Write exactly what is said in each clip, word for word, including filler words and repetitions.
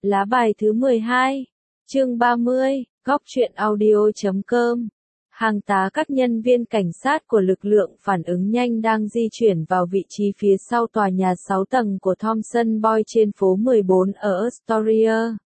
Lá bài thứ mười hai, chương ba mươi, góc truyện audio chấm com. Hàng tá các nhân viên cảnh sát của lực lượng phản ứng nhanh đang di chuyển vào vị trí phía sau tòa nhà sáu tầng của Thomson Boy trên phố mười bốn ở Astoria.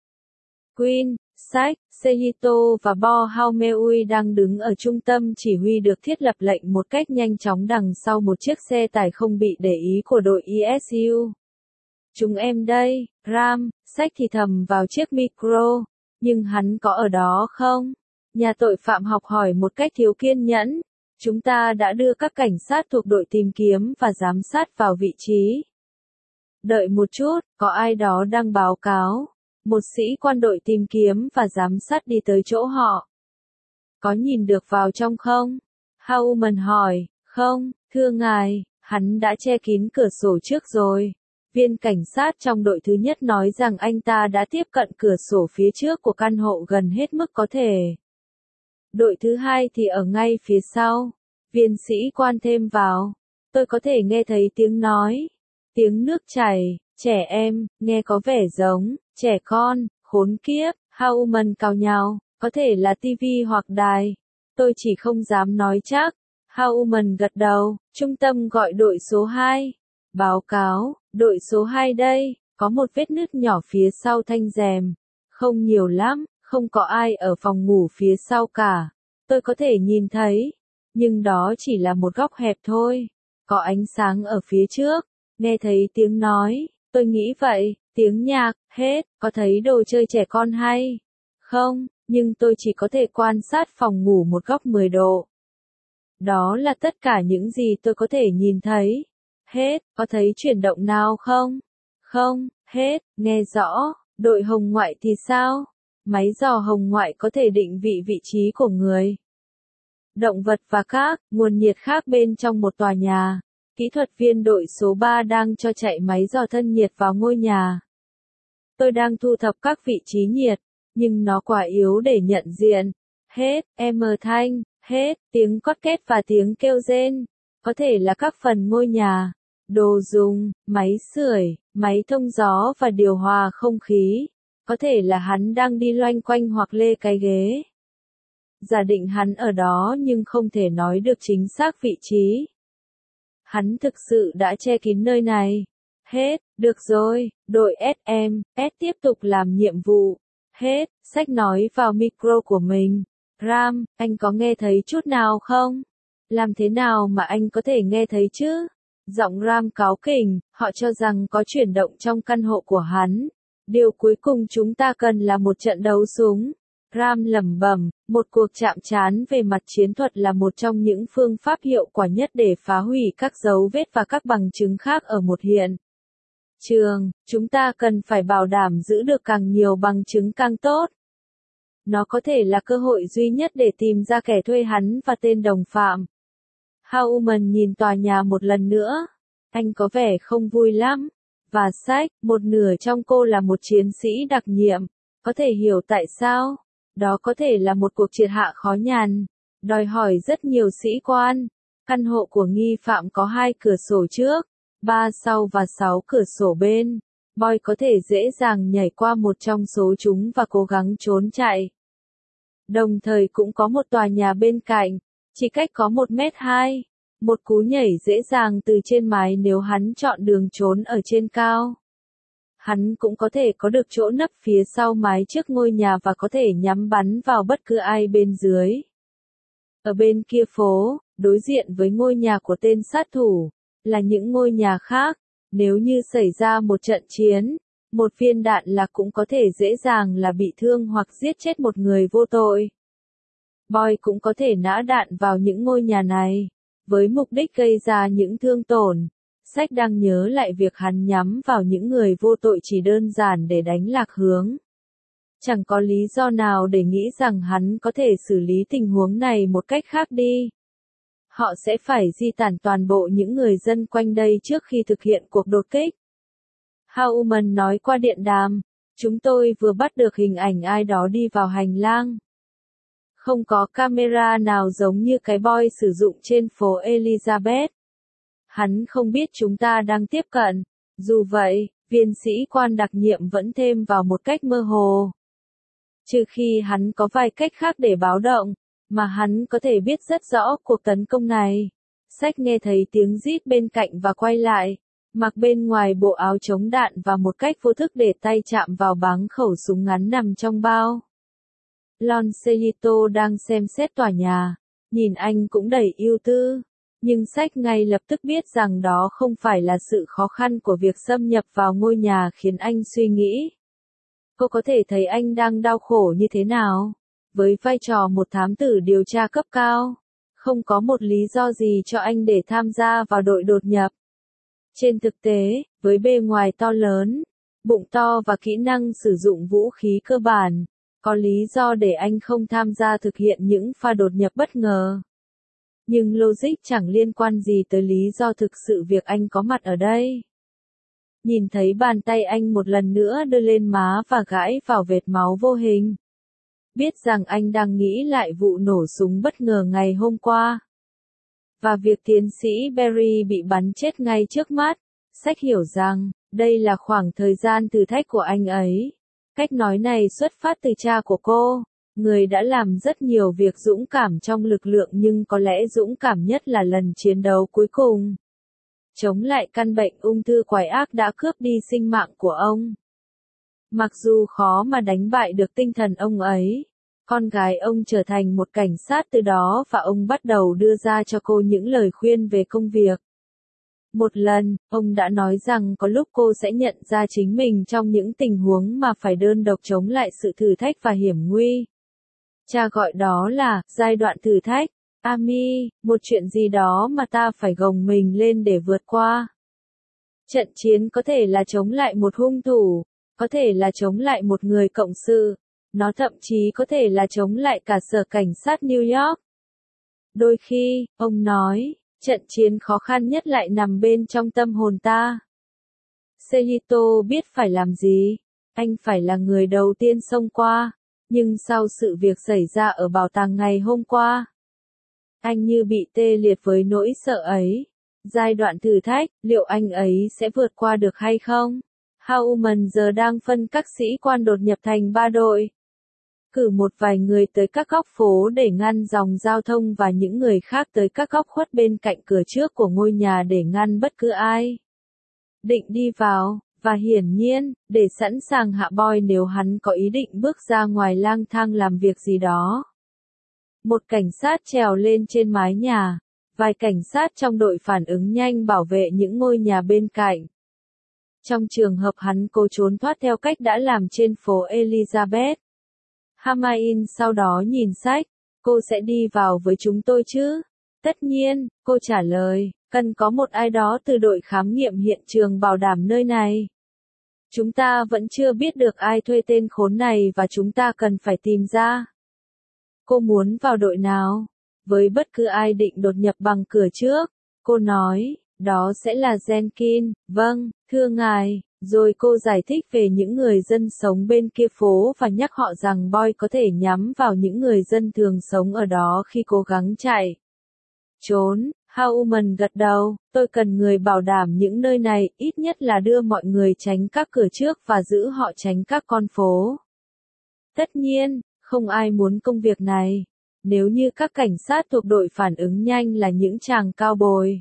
Queen, Sách, Sehito và Bo Haumeui đang đứng ở trung tâm chỉ huy được thiết lập lệnh một cách nhanh chóng đằng sau một chiếc xe tải không bị để ý của đội i ét u. Chúng em đây, Ram, Sách thì thầm vào chiếc micro, nhưng hắn có ở đó không? Nhà tội phạm học hỏi một cách thiếu kiên nhẫn. Chúng ta đã đưa các cảnh sát thuộc đội tìm kiếm và giám sát vào vị trí. Đợi một chút, có ai đó đang báo cáo. Một sĩ quan đội tìm kiếm và giám sát đi tới chỗ họ. Có nhìn được vào trong không? Howman hỏi, không, thưa ngài, hắn đã che kín cửa sổ trước rồi. Viên cảnh sát trong đội thứ nhất nói rằng anh ta đã tiếp cận cửa sổ phía trước của căn hộ gần hết mức có thể. Đội thứ hai thì ở ngay phía sau. Viên sĩ quan thêm vào. Tôi có thể nghe thấy tiếng nói. Tiếng nước chảy, trẻ em, nghe có vẻ giống, trẻ con, khốn kiếp, Howman cào nhào, có thể là tivi hoặc đài. Tôi chỉ không dám nói chắc. Howman gật đầu, trung tâm gọi đội số hai. Báo cáo, đội số hai đây, có một vết nứt nhỏ phía sau thanh rèm. Không nhiều lắm, không có ai ở phòng ngủ phía sau cả. Tôi có thể nhìn thấy, nhưng đó chỉ là một góc hẹp thôi. Có ánh sáng ở phía trước, nghe thấy tiếng nói, tôi nghĩ vậy, tiếng nhạc, hết, có thấy đồ chơi trẻ con hay? Không, nhưng tôi chỉ có thể quan sát phòng ngủ một góc mười độ. Đó là tất cả những gì tôi có thể nhìn thấy. Hết, có thấy chuyển động nào không? Không, hết, nghe rõ, đội hồng ngoại thì sao? Máy dò hồng ngoại có thể định vị vị trí của người, động vật và các nguồn nhiệt khác bên trong một tòa nhà. Kỹ thuật viên đội số ba đang cho chạy máy dò thân nhiệt vào ngôi nhà. Tôi đang thu thập các vị trí nhiệt, nhưng nó quá yếu để nhận diện. Hết, em thanh, hết, tiếng cót két và tiếng kêu rên. Có thể là các phần ngôi nhà, đồ dùng, máy sưởi, máy thông gió và điều hòa không khí. Có thể là hắn đang đi loanh quanh hoặc lê cái ghế. Giả định hắn ở đó nhưng không thể nói được chính xác vị trí. Hắn thực sự đã che kín nơi này. Hết, được rồi, đội ét em, S tiếp tục làm nhiệm vụ. Hết, Sách nói vào micro của mình. Ram, anh có nghe thấy chút nào không? Làm thế nào mà anh có thể nghe thấy chứ? Giọng Ram cáu kỉnh, họ cho rằng có chuyển động trong căn hộ của hắn. Điều cuối cùng chúng ta cần là một trận đấu súng. Ram lẩm bẩm, một cuộc chạm trán về mặt chiến thuật là một trong những phương pháp hiệu quả nhất để phá hủy các dấu vết và các bằng chứng khác ở một hiện trường. Chúng ta cần phải bảo đảm giữ được càng nhiều bằng chứng càng tốt. Nó có thể là cơ hội duy nhất để tìm ra kẻ thuê hắn và tên đồng phạm. Howman nhìn tòa nhà một lần nữa. Anh có vẻ không vui lắm. Và Sách, một nửa trong cô là một chiến sĩ đặc nhiệm. Có thể hiểu tại sao? Đó có thể là một cuộc triệt hạ khó nhằn, đòi hỏi rất nhiều sĩ quan. Căn hộ của nghi phạm có hai cửa sổ trước, ba sau và sáu cửa sổ bên. Boy có thể dễ dàng nhảy qua một trong số chúng và cố gắng trốn chạy. Đồng thời cũng có một tòa nhà bên cạnh, chỉ cách có một mét hai. Một cú nhảy dễ dàng từ trên mái nếu hắn chọn đường trốn ở trên cao. Hắn cũng có thể có được chỗ nấp phía sau mái trước ngôi nhà và có thể nhắm bắn vào bất cứ ai bên dưới. Ở bên kia phố, đối diện với ngôi nhà của tên sát thủ, là những ngôi nhà khác. Nếu như xảy ra một trận chiến, một viên đạn lạc cũng có thể dễ dàng là bị thương hoặc giết chết một người vô tội. Boy cũng có thể nã đạn vào những ngôi nhà này, với mục đích gây ra những thương tổn. Sách đang nhớ lại việc hắn nhắm vào những người vô tội chỉ đơn giản để đánh lạc hướng. Chẳng có lý do nào để nghĩ rằng hắn có thể xử lý tình huống này một cách khác đi. Họ sẽ phải di tản toàn bộ những người dân quanh đây trước khi thực hiện cuộc đột kích. Howman nói qua điện đàm, chúng tôi vừa bắt được hình ảnh ai đó đi vào hành lang. Không có camera nào giống như cái Boy sử dụng trên phố Elizabeth. Hắn không biết chúng ta đang tiếp cận. Dù vậy, viên sĩ quan đặc nhiệm vẫn thêm vào một cách mơ hồ. Trừ khi hắn có vài cách khác để báo động, mà hắn có thể biết rất rõ cuộc tấn công này. Sách nghe thấy tiếng rít bên cạnh và quay lại, mặc bên ngoài bộ áo chống đạn và một cách vô thức để tay chạm vào báng khẩu súng ngắn nằm trong bao. Lon Sejito đang xem xét tòa nhà, nhìn anh cũng đầy ưu tư, nhưng sách ngay lập tức biết rằng đó không phải là sự khó khăn của việc xâm nhập vào ngôi nhà khiến anh suy nghĩ. Cô có thể thấy anh đang đau khổ như thế nào, với vai trò một thám tử điều tra cấp cao. Không có một lý do gì cho anh để tham gia vào đội đột nhập. Trên thực tế, với bề ngoài to lớn, bụng to và kỹ năng sử dụng vũ khí cơ bản, có lý do để anh không tham gia thực hiện những pha đột nhập bất ngờ. Nhưng logic chẳng liên quan gì tới lý do thực sự việc anh có mặt ở đây. Nhìn thấy bàn tay anh một lần nữa đưa lên má và gãi vào vệt máu vô hình. Biết rằng anh đang nghĩ lại vụ nổ súng bất ngờ ngày hôm qua. Và việc tiến sĩ Barry bị bắn chết ngay trước mắt, sách hiểu rằng, đây là khoảng thời gian thử thách của anh ấy. Cách nói này xuất phát từ cha của cô, người đã làm rất nhiều việc dũng cảm trong lực lượng nhưng có lẽ dũng cảm nhất là lần chiến đấu cuối cùng. Chống lại căn bệnh ung thư quái ác đã cướp đi sinh mạng của ông. Mặc dù khó mà đánh bại được tinh thần ông ấy, con gái ông trở thành một cảnh sát từ đó và ông bắt đầu đưa ra cho cô những lời khuyên về công việc. Một lần, ông đã nói rằng có lúc cô sẽ nhận ra chính mình trong những tình huống mà phải đơn độc chống lại sự thử thách và hiểm nguy. Cha gọi đó là giai đoạn thử thách. Amy, một chuyện gì đó mà ta phải gồng mình lên để vượt qua. Trận chiến có thể là chống lại một hung thủ, có thể là chống lại một người cộng sự, nó thậm chí có thể là chống lại cả sở cảnh sát New York. Đôi khi, ông nói, trận chiến khó khăn nhất lại nằm bên trong tâm hồn ta. Sejito biết phải làm gì, anh phải là người đầu tiên xông qua, nhưng sau sự việc xảy ra ở bảo tàng ngày hôm qua, anh như bị tê liệt với nỗi sợ ấy. Giai đoạn thử thách, liệu anh ấy sẽ vượt qua được hay không? Howman giờ đang phân các sĩ quan đột nhập thành ba đội. Cử một vài người tới các góc phố để ngăn dòng giao thông và những người khác tới các góc khuất bên cạnh cửa trước của ngôi nhà để ngăn bất cứ ai định đi vào, và hiển nhiên, để sẵn sàng hạ boi nếu hắn có ý định bước ra ngoài lang thang làm việc gì đó. Một cảnh sát trèo lên trên mái nhà, vài cảnh sát trong đội phản ứng nhanh bảo vệ những ngôi nhà bên cạnh. Trong trường hợp hắn cố trốn thoát theo cách đã làm trên phố Elizabeth. Hermione sau đó nhìn sách, cô sẽ đi vào với chúng tôi chứ? Tất nhiên, cô trả lời, cần có một ai đó từ đội khám nghiệm hiện trường bảo đảm nơi này. Chúng ta vẫn chưa biết được ai thuê tên khốn này và chúng ta cần phải tìm ra. Cô muốn vào đội nào? Với bất cứ ai định đột nhập bằng cửa trước, cô nói, đó sẽ là Jenkins, vâng, thưa ngài. Rồi cô giải thích về những người dân sống bên kia phố và nhắc họ rằng Boy có thể nhắm vào những người dân thường sống ở đó khi cố gắng chạy trốn. Howman gật đầu, tôi cần người bảo đảm những nơi này, ít nhất là đưa mọi người tránh các cửa trước và giữ họ tránh các con phố. Tất nhiên, không ai muốn công việc này, nếu như các cảnh sát thuộc đội phản ứng nhanh là những chàng cao bồi.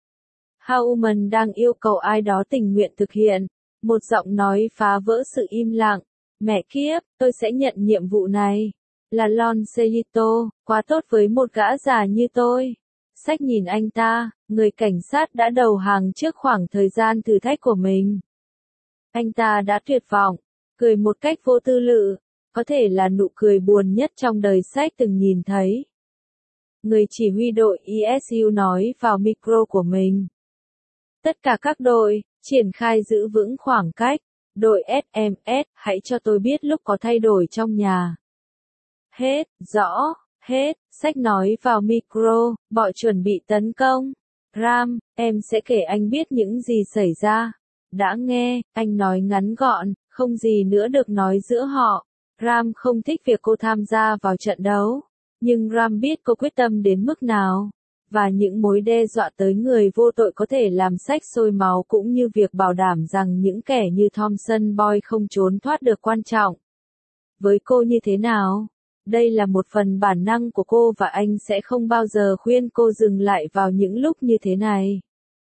Howman đang yêu cầu ai đó tình nguyện thực hiện. Một giọng nói phá vỡ sự im lặng. Mẹ kiếp, tôi sẽ nhận nhiệm vụ này. Là Lon Sejito, quá tốt với một gã già như tôi. Sách nhìn anh ta, người cảnh sát đã đầu hàng trước khoảng thời gian thử thách của mình. Anh ta đã tuyệt vọng, cười một cách vô tư lự, có thể là nụ cười buồn nhất trong đời sách từng nhìn thấy. Người chỉ huy đội e ét u nói vào micro của mình. Tất cả các đội, triển khai giữ vững khoảng cách. Đội ét em ét, hãy cho tôi biết lúc có thay đổi trong nhà. Hết, rõ, hết, sách nói vào micro, bọ chuẩn bị tấn công. Ram, em sẽ kể anh biết những gì xảy ra. Đã nghe, anh nói ngắn gọn, không gì nữa được nói giữa họ. Ram không thích việc cô tham gia vào trận đấu. Nhưng Ram biết cô quyết tâm đến mức nào. Và những mối đe dọa tới người vô tội có thể làm sách sôi máu cũng như việc bảo đảm rằng những kẻ như Thompson Boy không trốn thoát được quan trọng. Với cô như thế nào? Đây là một phần bản năng của cô và anh sẽ không bao giờ khuyên cô dừng lại vào những lúc như thế này.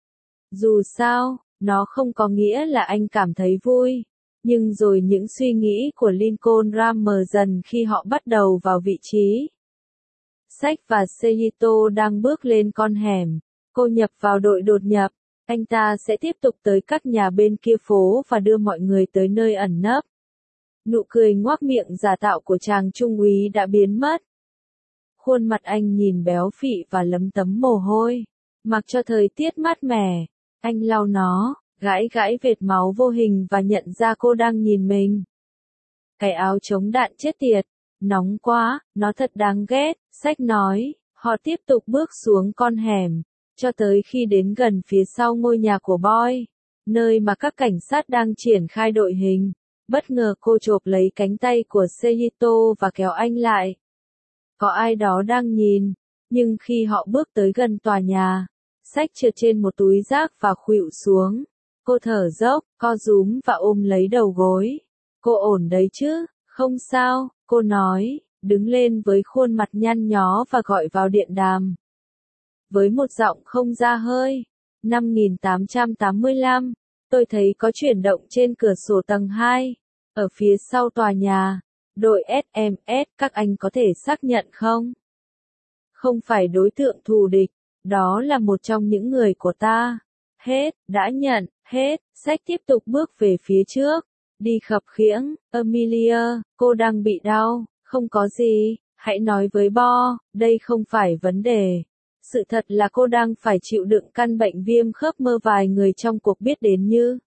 Dù sao, nó không có nghĩa là anh cảm thấy vui. Nhưng rồi những suy nghĩ của Lincoln Ram mờ dần khi họ bắt đầu vào vị trí. Sách và Seijito đang bước lên con hẻm. Cô nhập vào đội đột nhập. Anh ta sẽ tiếp tục tới các nhà bên kia phố và đưa mọi người tới nơi ẩn nấp. Nụ cười ngoác miệng giả tạo của chàng trung úy đã biến mất. Khuôn mặt anh nhìn béo phị và lấm tấm mồ hôi. Mặc cho thời tiết mát mẻ, anh lau nó, gãi gãi vệt máu vô hình và nhận ra cô đang nhìn mình. Cái áo chống đạn chết tiệt, nóng quá, nó thật đáng ghét, sách nói. Họ tiếp tục bước xuống con hẻm, cho tới khi đến gần phía sau ngôi nhà của Boy, nơi mà các cảnh sát đang triển khai đội hình. Bất ngờ cô chộp lấy cánh tay của Seijito và kéo anh lại. Có ai đó đang nhìn, nhưng khi họ bước tới gần tòa nhà, sách trượt trên một túi rác và khuỵu xuống. Cô thở dốc, co rúm và ôm lấy đầu gối. Cô ổn đấy chứ, không sao, cô nói, đứng lên với khuôn mặt nhăn nhó và gọi vào điện đàm. Với một giọng không ra hơi, năm nghìn tám trăm tám mươi lăm, tôi thấy có chuyển động trên cửa sổ tầng hai, ở phía sau tòa nhà. Đội ét em ét, các anh có thể xác nhận không? Không phải đối tượng thù địch, đó là một trong những người của ta. Hết, đã nhận, hết, sách tiếp tục bước về phía trước. Đi khập khiễng, Amelia, cô đang bị đau, không có gì, hãy nói với Bo, đây không phải vấn đề. Sự thật là cô đang phải chịu đựng căn bệnh viêm khớp mơ vài người trong cuộc biết đến như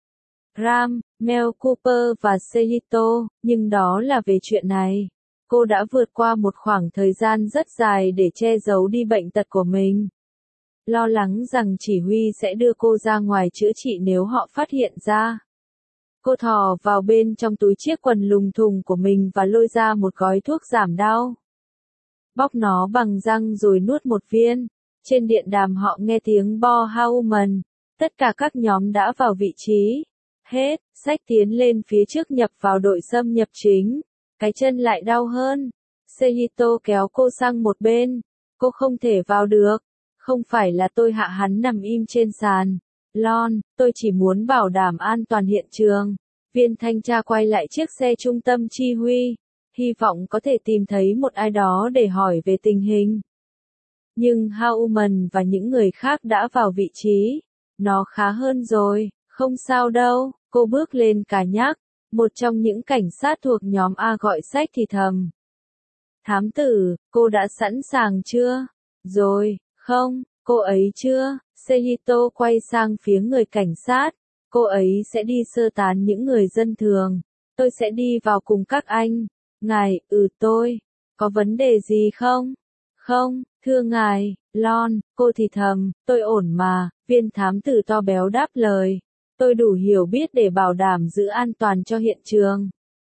Ram, Mel Cooper và Seijito, nhưng đó là về chuyện này. Cô đã vượt qua một khoảng thời gian rất dài để che giấu đi bệnh tật của mình. Lo lắng rằng chỉ huy sẽ đưa cô ra ngoài chữa trị nếu họ phát hiện ra. Cô thò vào bên trong túi chiếc quần lùng thùng của mình và lôi ra một gói thuốc giảm đau. Bóc nó bằng răng rồi nuốt một viên. Trên điện đàm họ nghe tiếng Bo Howman. Tất cả các nhóm đã vào vị trí. Hết, sách tiến lên phía trước nhập vào đội xâm nhập chính. Cái chân lại đau hơn. Seijito kéo cô sang một bên. Cô không thể vào được. Không phải là tôi hạ hắn nằm im trên sàn. Lon, tôi chỉ muốn bảo đảm an toàn hiện trường. Viên thanh tra quay lại chiếc xe trung tâm chi huy. Hy vọng có thể tìm thấy một ai đó để hỏi về tình hình. Nhưng Howman và những người khác đã vào vị trí. Nó khá hơn rồi, không sao đâu, cô bước lên cả nhắc. Một trong những cảnh sát thuộc nhóm A gọi sách thì thầm. Thám tử, cô đã sẵn sàng chưa? Rồi, không, cô ấy chưa? Seijito quay sang phía người cảnh sát. Cô ấy sẽ đi sơ tán những người dân thường. Tôi sẽ đi vào cùng các anh. Ngài, ừ tôi. Có vấn đề gì không? Không, thưa ngài, Lon, cô thì thầm, tôi ổn mà, viên thám tử to béo đáp lời. Tôi đủ hiểu biết để bảo đảm giữ an toàn cho hiện trường.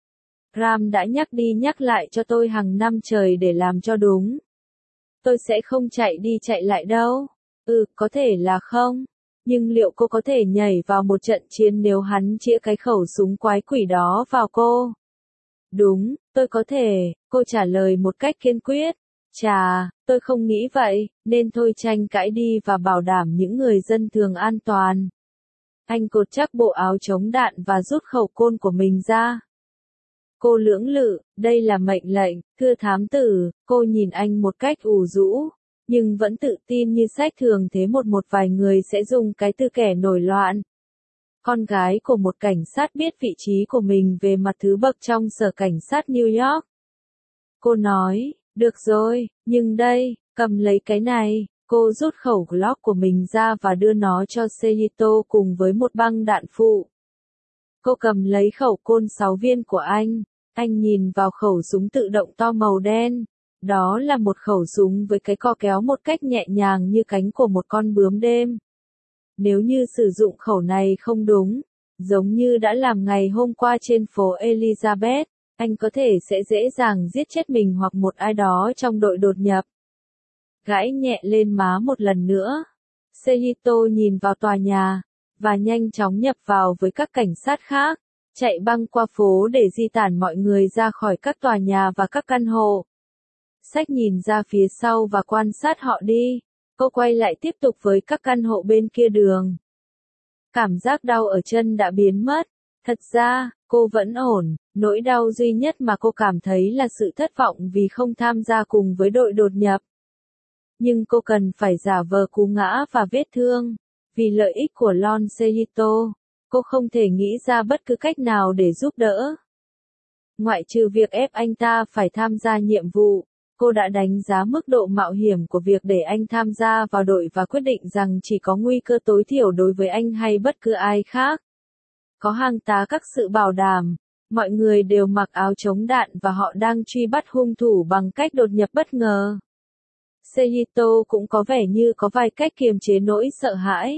Ram đã nhắc đi nhắc lại cho tôi hàng năm trời để làm cho đúng. Tôi sẽ không chạy đi chạy lại đâu. Ừ, có thể là không. Nhưng liệu cô có thể nhảy vào một trận chiến nếu hắn chĩa cái khẩu súng quái quỷ đó vào cô? Đúng, tôi có thể, cô trả lời một cách kiên quyết. Chà, tôi không nghĩ vậy, nên thôi tranh cãi đi và bảo đảm những người dân thường an toàn. Anh cột chắc bộ áo chống đạn và rút khẩu côn của mình ra. Cô lưỡng lự, đây là mệnh lệnh, thưa thám tử, cô nhìn anh một cách ủ rũ, nhưng vẫn tự tin như sách thường thế một một vài người sẽ dùng cái từ kẻ nổi loạn. Con gái của một cảnh sát biết vị trí của mình về mặt thứ bậc trong sở cảnh sát New York. Cô nói, được rồi, nhưng đây, cầm lấy cái này. Cô rút khẩu Glock của mình ra và đưa nó cho Seijito cùng với một băng đạn phụ. Cô cầm lấy khẩu côn sáu viên của anh. Anh nhìn vào khẩu súng tự động to màu đen. Đó là một khẩu súng với cái co kéo một cách nhẹ nhàng như cánh của một con bướm đêm. Nếu như sử dụng khẩu này không đúng, giống như đã làm ngày hôm qua trên phố Elizabeth, anh có thể sẽ dễ dàng giết chết mình hoặc một ai đó trong đội đột nhập. gãi nhẹ lên má một lần nữa. Seihito nhìn vào tòa nhà, và nhanh chóng nhập vào với các cảnh sát khác, chạy băng qua phố để di tản mọi người ra khỏi các tòa nhà và các căn hộ. Sách nhìn ra phía sau và quan sát họ đi. Cô quay lại tiếp tục với các căn hộ bên kia đường. Cảm giác đau ở chân đã biến mất. Thật ra, cô vẫn ổn. Nỗi đau duy nhất mà cô cảm thấy là sự thất vọng vì không tham gia cùng với đội đột nhập. Nhưng cô cần phải giả vờ cú ngã và vết thương. Vì lợi ích của Lon Seihito, cô không thể nghĩ ra bất cứ cách nào để giúp đỡ. Ngoại trừ việc ép anh ta phải tham gia nhiệm vụ, cô đã đánh giá mức độ mạo hiểm của việc để anh tham gia vào đội và quyết định rằng chỉ có nguy cơ tối thiểu đối với anh hay bất cứ ai khác. Có hàng tá các sự bảo đảm, mọi người đều mặc áo chống đạn và họ đang truy bắt hung thủ bằng cách đột nhập bất ngờ. Seihito cũng có vẻ như có vài cách kiềm chế nỗi sợ hãi.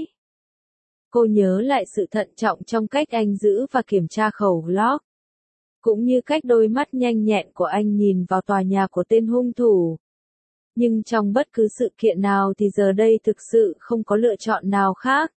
Cô nhớ lại sự thận trọng trong cách anh giữ và kiểm tra khẩu lock, cũng như cách đôi mắt nhanh nhẹn của anh nhìn vào tòa nhà của tên hung thủ. Nhưng trong bất cứ sự kiện nào thì giờ đây thực sự không có lựa chọn nào khác.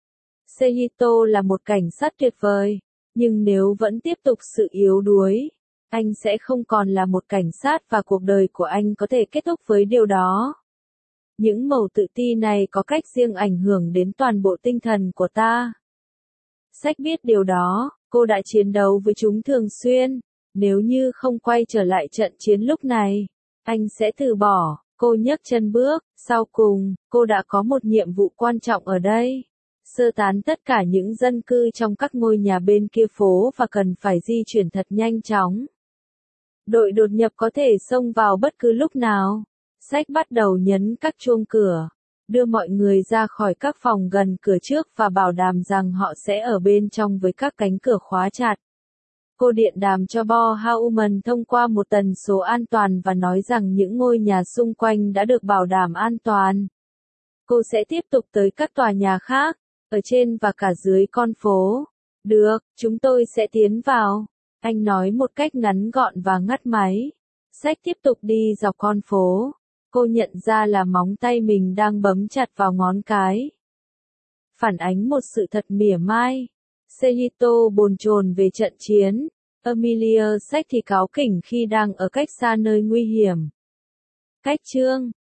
Seihito là một cảnh sát tuyệt vời, nhưng nếu vẫn tiếp tục sự yếu đuối, anh sẽ không còn là một cảnh sát và cuộc đời của anh có thể kết thúc với điều đó. Những mẩu tự ti này có cách riêng ảnh hưởng đến toàn bộ tinh thần của ta. Sách biết điều đó, cô đã chiến đấu với chúng thường xuyên. Nếu như không quay trở lại trận chiến lúc này, anh sẽ từ bỏ. Cô nhấc chân bước. Sau cùng, cô đã có một nhiệm vụ quan trọng ở đây. Sơ tán tất cả những dân cư trong các ngôi nhà bên kia phố và cần phải di chuyển thật nhanh chóng. Đội đột nhập có thể xông vào bất cứ lúc nào. Sách bắt đầu nhấn các chuông cửa, đưa mọi người ra khỏi các phòng gần cửa trước và bảo đảm rằng họ sẽ ở bên trong với các cánh cửa khóa chặt. Cô điện đàm cho Bo Hauman thông qua một tần số an toàn và nói rằng những ngôi nhà xung quanh đã được bảo đảm an toàn. Cô sẽ tiếp tục tới các tòa nhà khác, ở trên và cả dưới con phố. Được, chúng tôi sẽ tiến vào. Anh nói một cách ngắn gọn và ngắt máy. Sách tiếp tục đi dọc con phố. Cô nhận ra là móng tay mình đang bấm chặt vào ngón cái. Phản ánh một sự thật mỉa mai. Seihito bồn chồn về trận chiến. Emilia Sách thì cáu kỉnh khi đang ở cách xa nơi nguy hiểm. Cách chương